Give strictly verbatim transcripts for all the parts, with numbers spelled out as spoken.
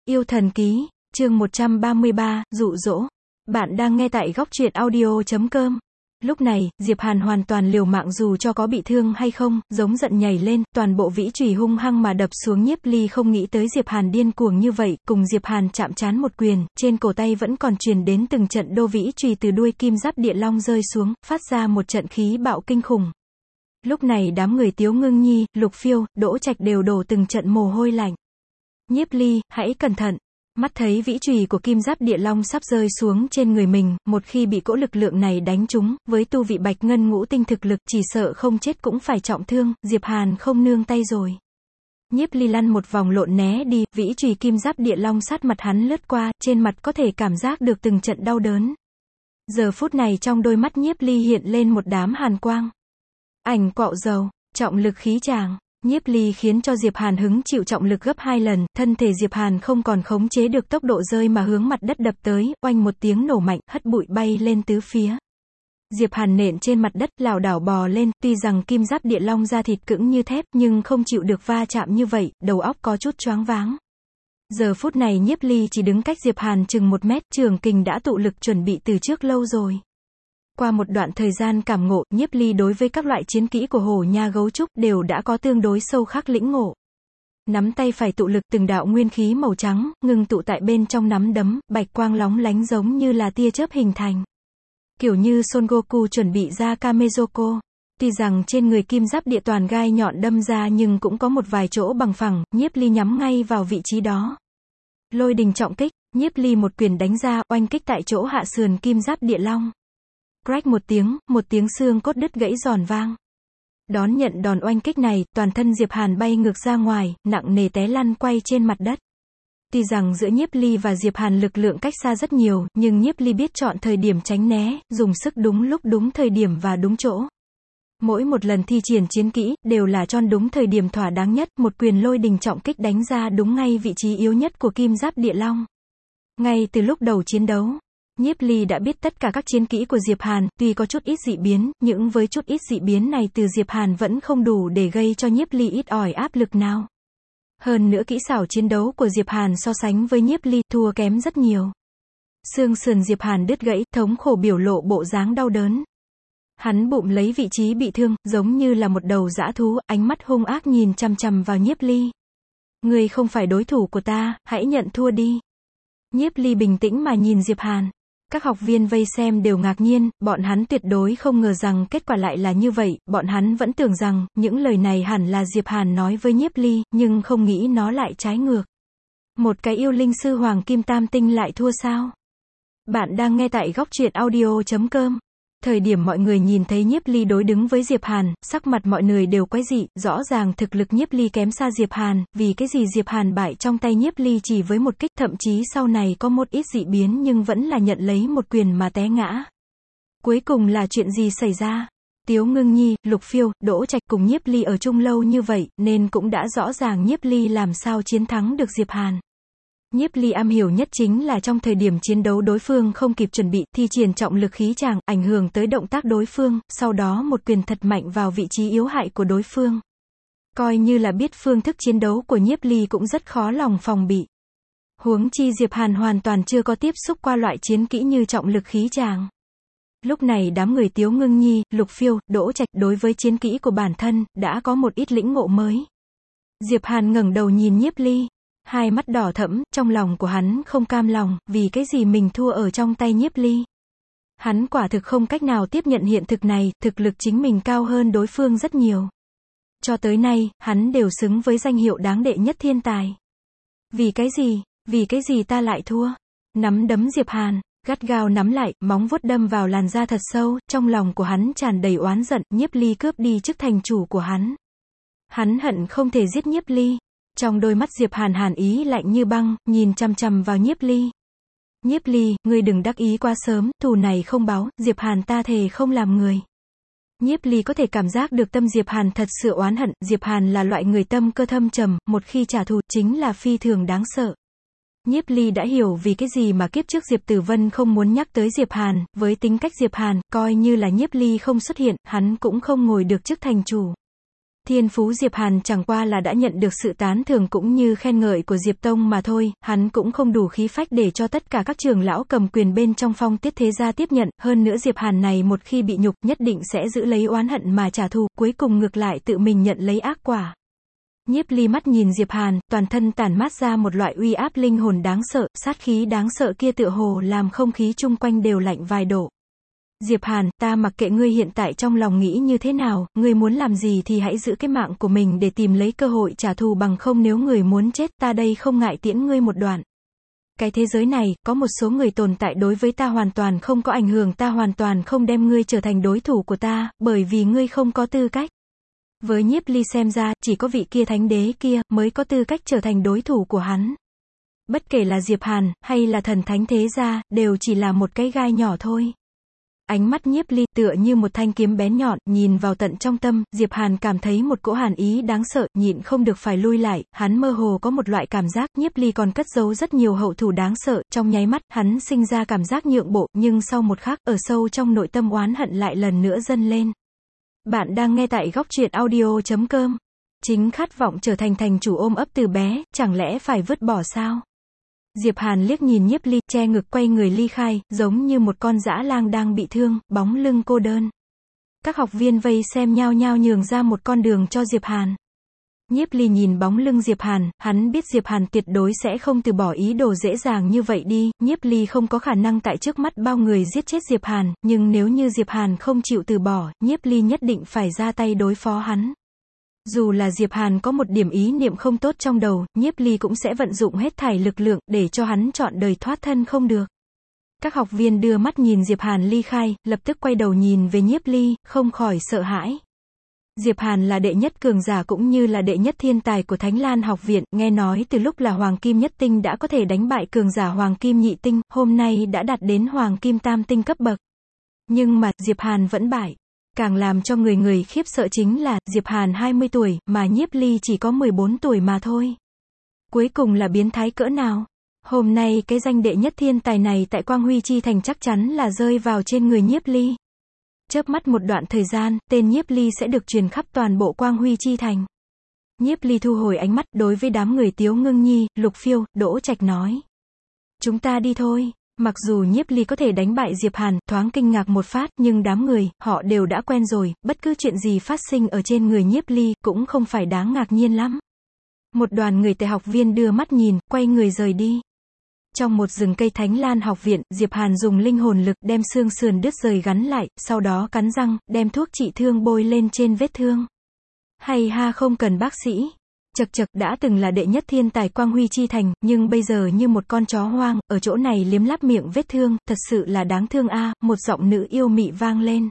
Yêu thần ký, chương một trăm ba mươi ba, dụ dỗ. Bạn đang nghe tại góc truyện audio chấm com. Lúc này, Diệp Hàn hoàn toàn liều mạng dù cho có bị thương hay không, giống giận nhảy lên, toàn bộ vĩ chùy hung hăng mà đập xuống Nhiếp Ly, không nghĩ tới Diệp Hàn điên cuồng như vậy, cùng Diệp Hàn chạm trán một quyền, trên cổ tay vẫn còn truyền đến từng trận đô vĩ chùy từ đuôi kim giáp địa long rơi xuống, phát ra một trận khí bạo kinh khủng. Lúc này đám người Tiếu Ngưng Nhi, Lục Phiêu, Đỗ Trạch đều đổ từng trận mồ hôi lạnh. Nhiếp Ly, hãy cẩn thận. Mắt thấy vĩ chùy của kim giáp địa long sắp rơi xuống trên người mình, một khi bị cỗ lực lượng này đánh trúng, với tu vị bạch ngân ngũ tinh thực lực, chỉ sợ không chết cũng phải trọng thương, Diệp Hàn không nương tay rồi. Nhiếp Ly lăn một vòng lộn né đi, vĩ chùy kim giáp địa long sát mặt hắn lướt qua, trên mặt có thể cảm giác được từng trận đau đớn. Giờ phút này trong đôi mắt Nhiếp Ly hiện lên một đám hàn quang. Ảnh quạo dầu, trọng lực khí tràng. Nhiếp Ly khiến cho Diệp Hàn hứng chịu trọng lực gấp hai lần, thân thể Diệp Hàn không còn khống chế được tốc độ rơi mà hướng mặt đất đập tới, oanh một tiếng nổ mạnh, hất bụi bay lên tứ phía. Diệp Hàn nện trên mặt đất, lảo đảo bò lên, tuy rằng kim giáp địa long da thịt cứng như thép, nhưng không chịu được va chạm như vậy, đầu óc có chút choáng váng. Giờ phút này Nhiếp Ly chỉ đứng cách Diệp Hàn chừng một mét, trường kình đã tụ lực chuẩn bị từ trước lâu rồi. Qua một đoạn thời gian cảm ngộ, Nhiếp Ly đối với các loại chiến kỹ của hổ nha gấu trúc đều đã có tương đối sâu khắc lĩnh ngộ. Nắm tay phải tụ lực từng đạo nguyên khí màu trắng, ngưng tụ tại bên trong nắm đấm, bạch quang lóng lánh giống như là tia chớp hình thành. Kiểu như Son Goku chuẩn bị ra Kamezoko. Tuy rằng trên người kim giáp địa toàn gai nhọn đâm ra nhưng cũng có một vài chỗ bằng phẳng, Nhiếp Ly nhắm ngay vào vị trí đó. Lôi đình trọng kích, Nhiếp Ly một quyền đánh ra, oanh kích tại chỗ hạ sườn kim giáp địa long. Crack một tiếng, một tiếng xương cốt đứt gãy giòn vang. Đón nhận đòn oanh kích này, toàn thân Diệp Hàn bay ngược ra ngoài, nặng nề té lăn quay trên mặt đất. Tuy rằng giữa Nhiếp Ly và Diệp Hàn lực lượng cách xa rất nhiều, nhưng Nhiếp Ly biết chọn thời điểm tránh né, dùng sức đúng lúc đúng thời điểm và đúng chỗ. Mỗi một lần thi triển chiến kỹ, đều là chọn đúng thời điểm thỏa đáng nhất, một quyền lôi đình trọng kích đánh ra đúng ngay vị trí yếu nhất của kim giáp địa long. Ngay từ lúc đầu chiến đấu, Nhiếp Ly đã biết tất cả các chiến kỹ của Diệp Hàn, tuy có chút ít dị biến, nhưng với chút ít dị biến này từ Diệp Hàn vẫn không đủ để gây cho Nhiếp Ly ít ỏi áp lực nào. Hơn nữa kỹ xảo chiến đấu của Diệp Hàn so sánh với Nhiếp Ly, thua kém rất nhiều. Xương sườn Diệp Hàn đứt gãy, thống khổ biểu lộ bộ dáng đau đớn. Hắn bụng lấy vị trí bị thương, giống như là một đầu dã thú, ánh mắt hung ác nhìn chằm chằm vào Nhiếp Ly. Ngươi không phải đối thủ của ta, hãy nhận thua đi. Nhiếp Ly bình tĩnh mà nhìn Diệp Hàn. Các học viên vây xem đều ngạc nhiên, bọn hắn tuyệt đối không ngờ rằng kết quả lại là như vậy, bọn hắn vẫn tưởng rằng, những lời này hẳn là Diệp Hàn nói với Nhiếp Ly, nhưng không nghĩ nó lại trái ngược. Một cái yêu linh sư hoàng kim tam tinh lại thua sao? Bạn đang nghe tại góc truyện audio chấm com. Thời điểm mọi người nhìn thấy Nhiếp Ly đối đứng với Diệp Hàn, sắc mặt mọi người đều quái dị, rõ ràng thực lực Nhiếp Ly kém xa Diệp Hàn, vì cái gì Diệp Hàn bại trong tay Nhiếp Ly chỉ với một kích, thậm chí sau này có một ít dị biến nhưng vẫn là nhận lấy một quyền mà té ngã. Cuối cùng là chuyện gì xảy ra? Tiếu Ngưng Nhi, Lục Phiêu, Đỗ Trạch cùng Nhiếp Ly ở chung lâu như vậy, nên cũng đã rõ ràng Nhiếp Ly làm sao chiến thắng được Diệp Hàn. Nhiếp Ly am hiểu nhất chính là trong thời điểm chiến đấu đối phương không kịp chuẩn bị, thi triển trọng lực khí tràng, ảnh hưởng tới động tác đối phương, sau đó một quyền thật mạnh vào vị trí yếu hại của đối phương. Coi như là biết phương thức chiến đấu của Nhiếp Ly cũng rất khó lòng phòng bị. Huống chi Diệp Hàn hoàn toàn chưa có tiếp xúc qua loại chiến kỹ như trọng lực khí tràng. Lúc này đám người Tiếu Ngưng Nhi, Lục Phiêu, Đỗ Trạch đối với chiến kỹ của bản thân, đã có một ít lĩnh ngộ mới. Diệp Hàn ngẩng đầu nhìn Nhiếp Ly. Hai mắt đỏ thẫm, trong lòng của hắn không cam lòng, vì cái gì mình thua ở trong tay Nhiếp Ly. Hắn quả thực không cách nào tiếp nhận hiện thực này, thực lực chính mình cao hơn đối phương rất nhiều. Cho tới nay, hắn đều xứng với danh hiệu đáng đệ nhất thiên tài. Vì cái gì, vì cái gì ta lại thua? Nắm đấm Diệp Hàn, gắt gao nắm lại, móng vuốt đâm vào làn da thật sâu, trong lòng của hắn tràn đầy oán giận, Nhiếp Ly cướp đi chức thành chủ của hắn. Hắn hận không thể giết Nhiếp Ly. Trong đôi mắt Diệp Hàn hàn ý lạnh như băng, nhìn chằm chằm vào Nhiếp Ly. Nhiếp Ly, ngươi đừng đắc ý quá sớm, thù này không báo, Diệp Hàn ta thề không làm người. Nhiếp Ly có thể cảm giác được tâm Diệp Hàn thật sự oán hận, Diệp Hàn là loại người tâm cơ thâm trầm, một khi trả thù chính là phi thường đáng sợ. Nhiếp Ly đã hiểu vì cái gì mà kiếp trước Diệp Tử Vân không muốn nhắc tới Diệp Hàn, với tính cách Diệp Hàn, coi như là Nhiếp Ly không xuất hiện, hắn cũng không ngồi được chức thành chủ. Thiên phú Diệp Hàn chẳng qua là đã nhận được sự tán thưởng cũng như khen ngợi của Diệp Tông mà thôi, hắn cũng không đủ khí phách để cho tất cả các trưởng lão cầm quyền bên trong Phong Tiết thế gia tiếp nhận, hơn nữa Diệp Hàn này một khi bị nhục nhất định sẽ giữ lấy oán hận mà trả thù, cuối cùng ngược lại tự mình nhận lấy ác quả. Nhiếp Ly mắt nhìn Diệp Hàn, toàn thân tản mát ra một loại uy áp linh hồn đáng sợ, sát khí đáng sợ kia tựa hồ làm không khí chung quanh đều lạnh vài độ. Diệp Hàn, ta mặc kệ ngươi hiện tại trong lòng nghĩ như thế nào, ngươi muốn làm gì thì hãy giữ cái mạng của mình để tìm lấy cơ hội trả thù, bằng không nếu người muốn chết, ta đây không ngại tiễn ngươi một đoạn. Cái thế giới này, có một số người tồn tại đối với ta hoàn toàn không có ảnh hưởng, ta hoàn toàn không đem ngươi trở thành đối thủ của ta, bởi vì ngươi không có tư cách. Với Nhiếp Ly xem ra, chỉ có vị kia thánh đế kia, mới có tư cách trở thành đối thủ của hắn. Bất kể là Diệp Hàn, hay là thần thánh thế gia, đều chỉ là một cái gai nhỏ thôi. Ánh mắt Nhiếp Ly tựa như một thanh kiếm bén nhọn, nhìn vào tận trong tâm, Diệp Hàn cảm thấy một cỗ hàn ý đáng sợ, nhịn không được phải lui lại, hắn mơ hồ có một loại cảm giác, Nhiếp Ly còn cất giấu rất nhiều hậu thủ đáng sợ, trong nháy mắt, hắn sinh ra cảm giác nhượng bộ, nhưng sau một khắc, ở sâu trong nội tâm oán hận lại lần nữa dâng lên. Bạn đang nghe tại góc truyện audio chấm com. Chính khát vọng trở thành thành chủ ôm ấp từ bé, chẳng lẽ phải vứt bỏ sao? Diệp Hàn liếc nhìn Nhiếp Ly, che ngực quay người ly khai, giống như một con dã lang đang bị thương, bóng lưng cô đơn. Các học viên vây xem nhao nhao nhường ra một con đường cho Diệp Hàn. Nhiếp Ly nhìn bóng lưng Diệp Hàn, hắn biết Diệp Hàn tuyệt đối sẽ không từ bỏ ý đồ dễ dàng như vậy đi, Nhiếp Ly không có khả năng tại trước mắt bao người giết chết Diệp Hàn, nhưng nếu như Diệp Hàn không chịu từ bỏ, Nhiếp Ly nhất định phải ra tay đối phó hắn. Dù là Diệp Hàn có một điểm ý niệm không tốt trong đầu, Nhiếp Ly cũng sẽ vận dụng hết thảy lực lượng, để cho hắn chọn đời thoát thân không được. Các học viên đưa mắt nhìn Diệp Hàn ly khai, lập tức quay đầu nhìn về Nhiếp Ly, không khỏi sợ hãi. Diệp Hàn là đệ nhất cường giả cũng như là đệ nhất thiên tài của Thánh Lan học viện, nghe nói từ lúc là Hoàng Kim nhất tinh đã có thể đánh bại cường giả Hoàng Kim nhị tinh, hôm nay đã đạt đến Hoàng Kim tam tinh cấp bậc. Nhưng mà, Diệp Hàn vẫn bại. Càng làm cho người người khiếp sợ chính là, Diệp Hàn hai mươi tuổi, mà Nhiếp Ly chỉ có mười bốn tuổi mà thôi. Cuối cùng là biến thái cỡ nào? Hôm nay cái danh đệ nhất thiên tài này tại Quang Huy Chi Thành chắc chắn là rơi vào trên người Nhiếp Ly. Chớp mắt một đoạn thời gian, tên Nhiếp Ly sẽ được truyền khắp toàn bộ Quang Huy Chi Thành. Nhiếp Ly thu hồi ánh mắt, đối với đám người Tiếu Ngưng Nhi, Lục Phiêu, Đỗ Trạch nói. Chúng ta đi thôi. Mặc dù Nhiếp Ly có thể đánh bại Diệp Hàn, thoáng kinh ngạc một phát, nhưng đám người, họ đều đã quen rồi, bất cứ chuyện gì phát sinh ở trên người Nhiếp Ly, cũng không phải đáng ngạc nhiên lắm. Một đoàn người tại học viên đưa mắt nhìn, quay người rời đi. Trong một rừng cây Thánh Lan học viện, Diệp Hàn dùng linh hồn lực đem xương sườn đứt rời gắn lại, sau đó cắn răng, đem thuốc trị thương bôi lên trên vết thương. Hay ha, không cần bác sĩ. Chật chật, đã từng là đệ nhất thiên tài Quang Huy Chi Thành, nhưng bây giờ như một con chó hoang, ở chỗ này liếm láp miệng vết thương, thật sự là đáng thương a, một giọng nữ yêu mị vang lên.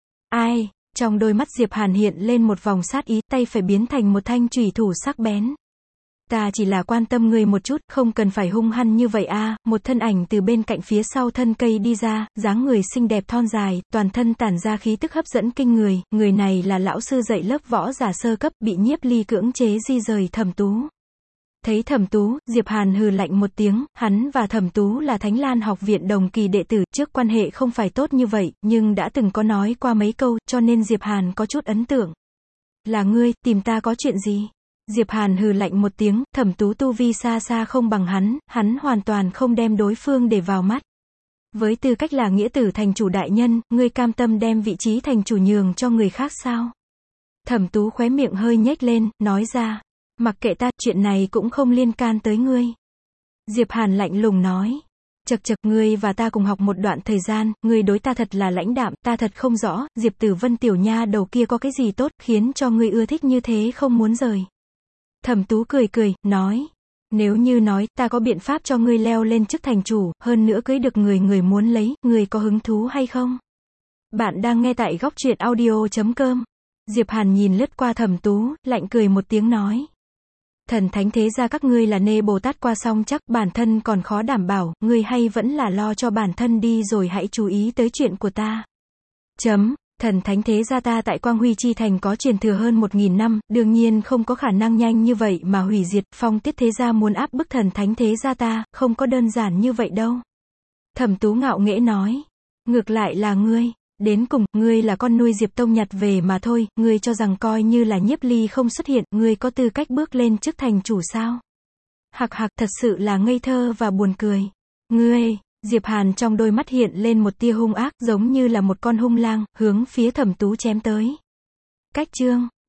Ai? Trong đôi mắt Diệp Hàn hiện lên một vòng sát ý, tay phải biến thành một thanh chùy thủ sắc bén. Ta chỉ là quan tâm ngươi một chút, không cần phải hung hăng như vậy a. Một thân ảnh từ bên cạnh phía sau thân cây đi ra, dáng người xinh đẹp thon dài, toàn thân tản ra khí tức hấp dẫn kinh người, người này là lão sư dạy lớp võ giả sơ cấp, bị Nhiếp Ly cưỡng chế di rời Thẩm Tú. Thấy Thẩm Tú, Diệp Hàn hừ lạnh một tiếng, hắn và Thẩm Tú là Thánh Lan học viện đồng kỳ đệ tử, trước quan hệ không phải tốt như vậy, nhưng đã từng có nói qua mấy câu, cho nên Diệp Hàn có chút ấn tượng. Là ngươi, tìm ta có chuyện gì? Diệp Hàn hừ lạnh một tiếng, Thẩm Tú tu vi xa xa không bằng hắn, hắn hoàn toàn không đem đối phương để vào mắt. Với tư cách là nghĩa tử thành chủ đại nhân, ngươi cam tâm đem vị trí thành chủ nhường cho người khác sao? Thẩm Tú khóe miệng hơi nhếch lên, nói ra, mặc kệ ta, chuyện này cũng không liên can tới ngươi. Diệp Hàn lạnh lùng nói, chật chật, ngươi và ta cùng học một đoạn thời gian, ngươi đối ta thật là lãnh đạm, ta thật không rõ, Diệp Tử Vân tiểu nha đầu kia có cái gì tốt, khiến cho ngươi ưa thích như thế không muốn rời. Thẩm Tú cười cười, nói, nếu như nói, ta có biện pháp cho ngươi leo lên chức thành chủ, hơn nữa cưới được người người muốn lấy, ngươi có hứng thú hay không? Bạn đang nghe tại góc truyện audio chấm com. Diệp Hàn nhìn lướt qua Thẩm Tú, lạnh cười một tiếng nói. Thần thánh thế gia các ngươi là nê Bồ Tát qua xong chắc, bản thân còn khó đảm bảo, ngươi hay vẫn là lo cho bản thân đi rồi hãy chú ý tới chuyện của ta. Chấm. Thần thánh thế gia ta tại Quang Huy Chi Thành có truyền thừa hơn một nghìn năm, đương nhiên không có khả năng nhanh như vậy mà hủy diệt, Phong Tiết thế gia muốn áp bức thần thánh thế gia ta, không có đơn giản như vậy đâu. Thẩm Tú ngạo nghễ nói, ngược lại là ngươi, Đến cùng, ngươi là con nuôi Diệp Tông nhặt về mà thôi, ngươi cho rằng coi như là Nhiếp Ly không xuất hiện, ngươi có tư cách bước lên chức thành chủ sao? Hạc hạc, thật sự là ngây thơ và buồn cười. Ngươi, Diệp Hàn trong đôi mắt hiện lên một tia hung ác, giống như là một con hung lang, hướng phía Thẩm Tú chém tới. Cách chương